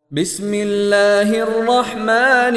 بسم الله الرحمن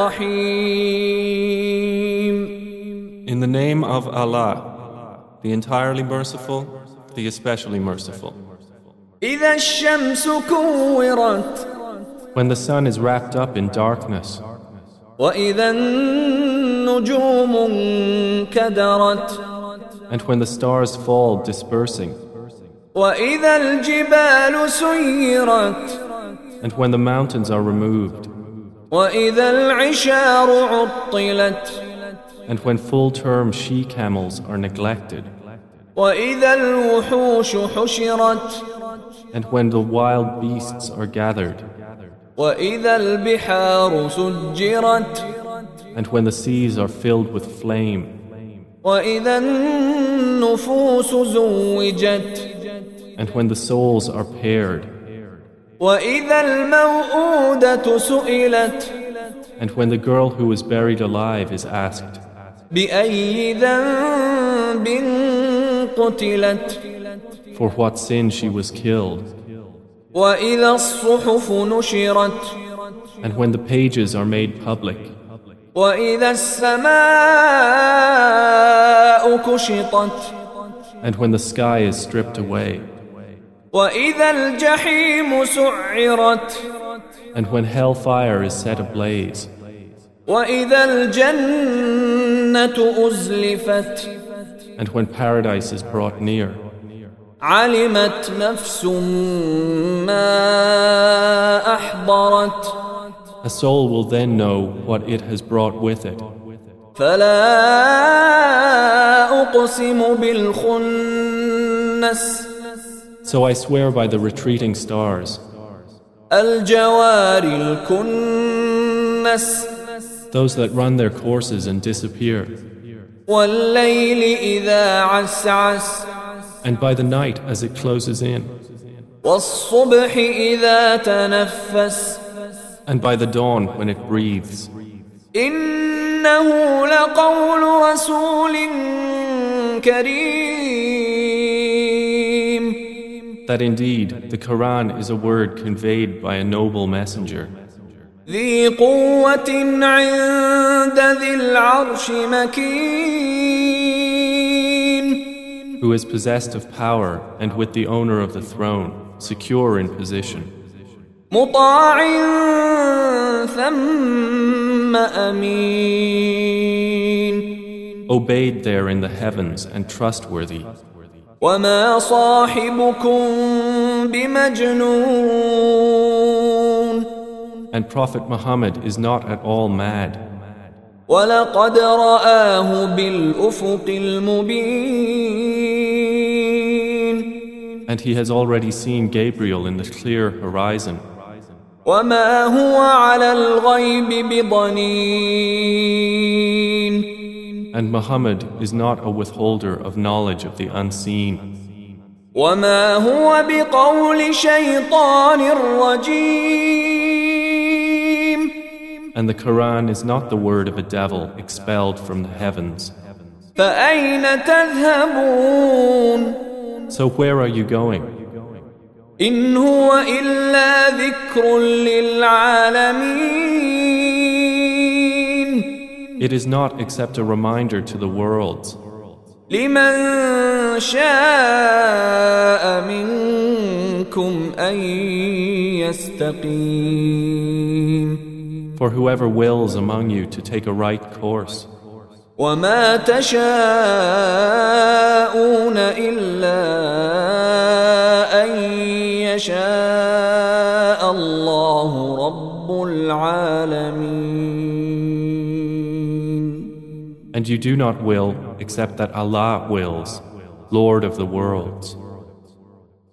الرحيم. In the name of Allah, the entirely merciful, the especially merciful. إذا الشمس كورت When the sun is wrapped up in darkness, وإذا النجوم انكدرت and when the stars fall dispersing, وإذا الجبال سيرت and when the mountains are removed, وإذا العشار عطلت and when full-term she-camels are neglected, وإذا الوحوش حشرت and when the wild beasts are gathered, وإذا البحار سجرت and when the seas are filled with flame, وإذا النفوس زوجت and when the souls are paired, وإذا الموءودة سئلت and when the girl who is buried alive is asked, بأي ذنب قتلت for what sin she was killed, وإذا الصحف نشرت and when the pages are made public, وإذا السماء كشطت and when the sky is stripped away, وإذا الجحيم سعرت and when hellfire is set ablaze, وإذا الجنة أزلفت and when paradise is brought near, علمت نفس ما أحضرت a soul will then know what it has brought with it. فلا أقسم بالخنس So I swear by the retreating stars, الجوار الكنس those that run their courses and disappear, والليل إذا عسعس and by the night as it closes in, والصبح إذا تنفس and by the dawn when it breathes. إنه لقول رسول كريم That indeed the Quran is a word conveyed by a noble messenger, ذي قوة عند ذي العرش مكين who is possessed of power and with the owner of the throne, secure in position, مطاع ثم أمين obeyed there in the heavens and trustworthy. وما صاحبكم بمجنون And Prophet Muhammad is not at all mad, ولقد رآه بالأفق المبين and he has already seen Gabriel in the clear horizon. وما هو على الغيب بضنين And Muhammad is not a withholder of knowledge of the unseen. وما هو بقول شيطان رجيم And the Quran is not the word of a devil expelled from the heavens. فأين تذهبون So where are you going? إن هو إلا ذكر للعالمين It is not except a reminder to the worlds, لمن شاء منكم أن يستقيم for whoever wills among you to take a right course. وما تشاءون إلا أن يشاء الله رب العالمين. And you do not will except that Allah wills, Lord of the worlds.